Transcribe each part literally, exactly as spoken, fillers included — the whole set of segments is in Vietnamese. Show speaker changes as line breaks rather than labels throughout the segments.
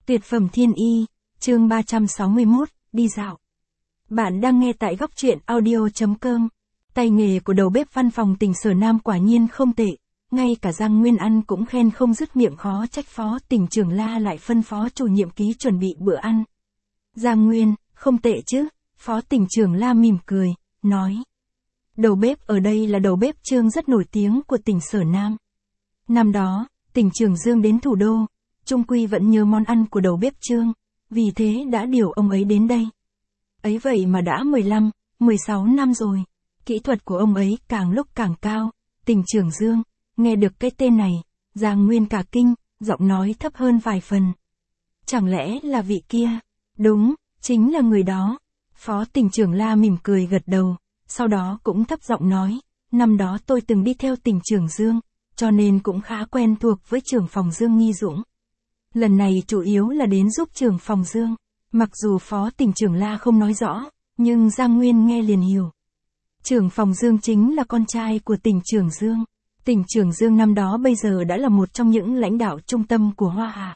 Tuyệt phẩm thiên y, chương ba trăm sáu mươi mốt, đi dạo. Bạn đang nghe tại góc truyện audio chấm com. Tay nghề của đầu bếp văn phòng tỉnh Sở Nam quả nhiên không tệ, ngay cả Giang Nguyên ăn cũng khen không dứt miệng, khó trách Phó tỉnh trưởng La lại phân phó chủ nhiệm ký chuẩn bị bữa ăn. Giang Nguyên, không tệ chứ, Phó tỉnh trưởng La mỉm cười, nói. Đầu bếp ở đây là đầu bếp Trương rất nổi tiếng của tỉnh Sở Nam. Năm đó, tỉnh trưởng Dương đến thủ đô, Trung Quy vẫn nhớ món ăn của đầu bếp Trương, vì thế đã điều ông ấy đến đây. Ấy vậy mà đã mười lăm, mười sáu năm rồi, kỹ thuật của ông ấy càng lúc càng cao. Tỉnh trưởng Dương, nghe được cái tên này, Giang Nguyên cả kinh, giọng nói thấp hơn vài phần. Chẳng lẽ là vị kia? Đúng, chính là người đó. Phó tỉnh trưởng La mỉm cười gật đầu, sau đó cũng thấp giọng nói, năm đó tôi từng đi theo tỉnh trưởng Dương, cho nên cũng khá quen thuộc với trưởng phòng Dương Nghi Dũng. Lần này chủ yếu là đến giúp trưởng phòng Dương. Mặc dù phó tỉnh trưởng La không nói rõ, nhưng Giang Nguyên nghe liền hiểu. Trưởng phòng Dương chính là con trai của tỉnh trưởng Dương. Tỉnh trưởng Dương năm đó bây giờ đã là một trong những lãnh đạo trung tâm của Hoa Hạ.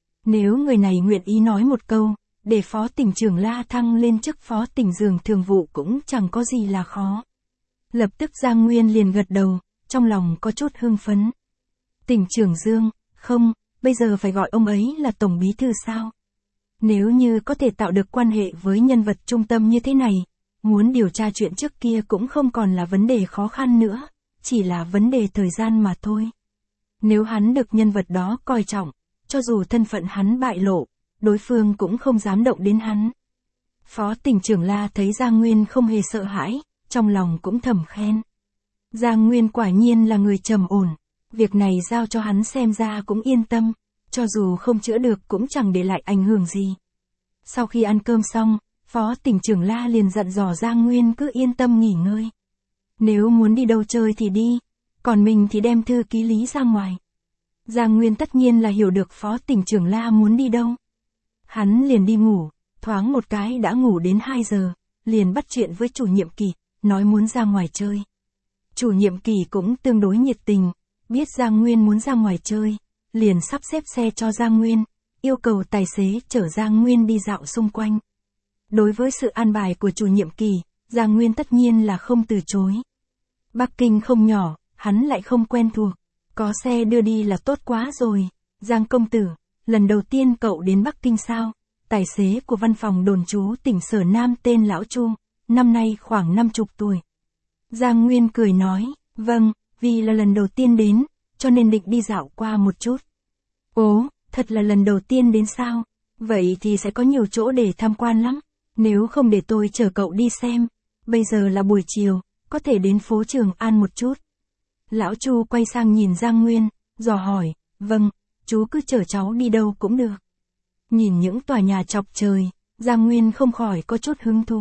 Nếu người này nguyện ý nói một câu, để phó tỉnh trưởng La thăng lên chức phó tỉnh Dương thường vụ cũng chẳng có gì là khó. Lập tức Giang Nguyên liền gật đầu, trong lòng có chút hưng phấn. Tỉnh trưởng Dương, không, bây giờ phải gọi ông ấy là tổng bí thư sao? Nếu như có thể tạo được quan hệ với nhân vật trung tâm như thế này, muốn điều tra chuyện trước kia cũng không còn là vấn đề khó khăn nữa, chỉ là vấn đề thời gian mà thôi. Nếu hắn được nhân vật đó coi trọng, cho dù thân phận hắn bại lộ, đối phương cũng không dám động đến hắn. Phó tỉnh trưởng La thấy Giang Nguyên không hề sợ hãi, trong lòng cũng thầm khen. Giang Nguyên quả nhiên là người trầm ổn, việc này giao cho hắn xem ra cũng yên tâm, cho dù không chữa được cũng chẳng để lại ảnh hưởng gì. Sau khi ăn cơm xong, Phó tỉnh trưởng La liền dặn dò Giang Nguyên cứ yên tâm nghỉ ngơi. Nếu muốn đi đâu chơi thì đi, còn mình thì đem thư ký Lý ra ngoài. Giang Nguyên tất nhiên là hiểu được Phó tỉnh trưởng La muốn đi đâu. Hắn liền đi ngủ, thoáng một cái đã ngủ đến hai giờ, liền bắt chuyện với chủ nhiệm Kỳ, nói muốn ra ngoài chơi. Chủ nhiệm Kỳ cũng tương đối nhiệt tình, biết Giang Nguyên muốn ra ngoài chơi, liền sắp xếp xe cho Giang Nguyên, yêu cầu tài xế chở Giang Nguyên đi dạo xung quanh. Đối với sự an bài của chủ nhiệm Kỳ, Giang Nguyên tất nhiên là không từ chối. Bắc Kinh không nhỏ, hắn lại không quen thuộc, có xe đưa đi là tốt quá rồi. Giang công tử, lần đầu tiên cậu đến Bắc Kinh sao? Tài xế của văn phòng đồn trú tỉnh Sở Nam tên Lão Chu, năm nay khoảng năm chục tuổi. Giang Nguyên cười nói, vâng, vì là lần đầu tiên đến, cho nên định đi dạo qua một chút. Ồ, thật là lần đầu tiên đến sao? Vậy thì sẽ có nhiều chỗ để tham quan lắm. Nếu không để tôi chở cậu đi xem. Bây giờ là buổi chiều, có thể đến phố Trường An một chút. Lão Chu quay sang nhìn Giang Nguyên, dò hỏi, vâng, chú cứ chở cháu đi đâu cũng được. Nhìn những tòa nhà chọc trời, Giang Nguyên không khỏi có chút hứng thú.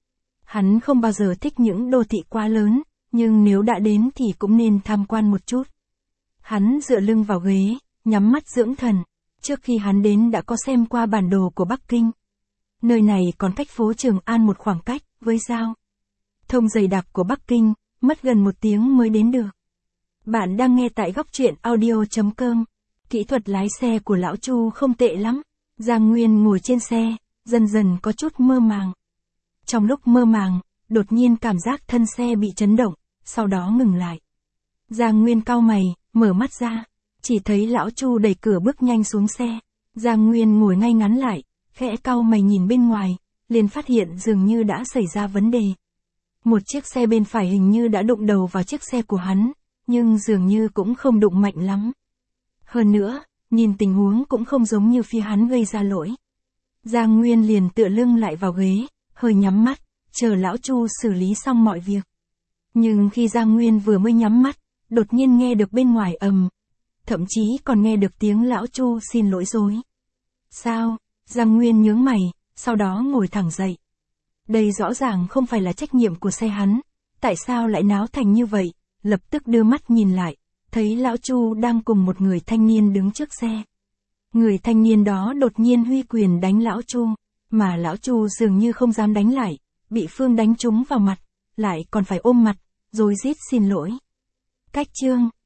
Hắn không bao giờ thích những đô thị quá lớn, nhưng nếu đã đến thì cũng nên tham quan một chút. Hắn dựa lưng vào ghế, nhắm mắt dưỡng thần. Trước khi hắn đến đã có xem qua bản đồ của Bắc Kinh. Nơi này còn cách phố Trường An một khoảng cách, với giao thông dày đặc của Bắc Kinh, mất gần một tiếng mới đến được. Bạn đang nghe tại góc truyện audio chấm com. Kỹ thuật lái xe của Lão Chu không tệ lắm. Giang Nguyên ngồi trên xe, dần dần có chút mơ màng. Trong lúc mơ màng, đột nhiên cảm giác thân xe bị chấn động, sau đó ngừng lại. Giang Nguyên cau mày, mở mắt ra, chỉ thấy Lão Chu đẩy cửa bước nhanh xuống xe. Giang Nguyên ngồi ngay ngắn lại, khẽ cau mày nhìn bên ngoài, liền phát hiện dường như đã xảy ra vấn đề. Một chiếc xe bên phải hình như đã đụng đầu vào chiếc xe của hắn, nhưng dường như cũng không đụng mạnh lắm. Hơn nữa, nhìn tình huống cũng không giống như phía hắn gây ra lỗi. Giang Nguyên liền tựa lưng lại vào ghế, hơi nhắm mắt, chờ Lão Chu xử lý xong mọi việc. Nhưng khi Giang Nguyên vừa mới nhắm mắt, đột nhiên nghe được bên ngoài ầm, thậm chí còn nghe được tiếng Lão Chu xin lỗi dối. Sao? Giang Nguyên nhướng mày, sau đó ngồi thẳng dậy. Đây rõ ràng không phải là trách nhiệm của xe hắn, tại sao lại náo thành như vậy? Lập tức đưa mắt nhìn lại, thấy Lão Chu đang cùng một người thanh niên đứng trước xe. Người thanh niên đó đột nhiên huy quyền đánh Lão Chu, mà Lão Chu dường như không dám đánh lại, bị Phương đánh trúng vào mặt, lại còn phải ôm mặt, rồi rít xin lỗi. Cách chương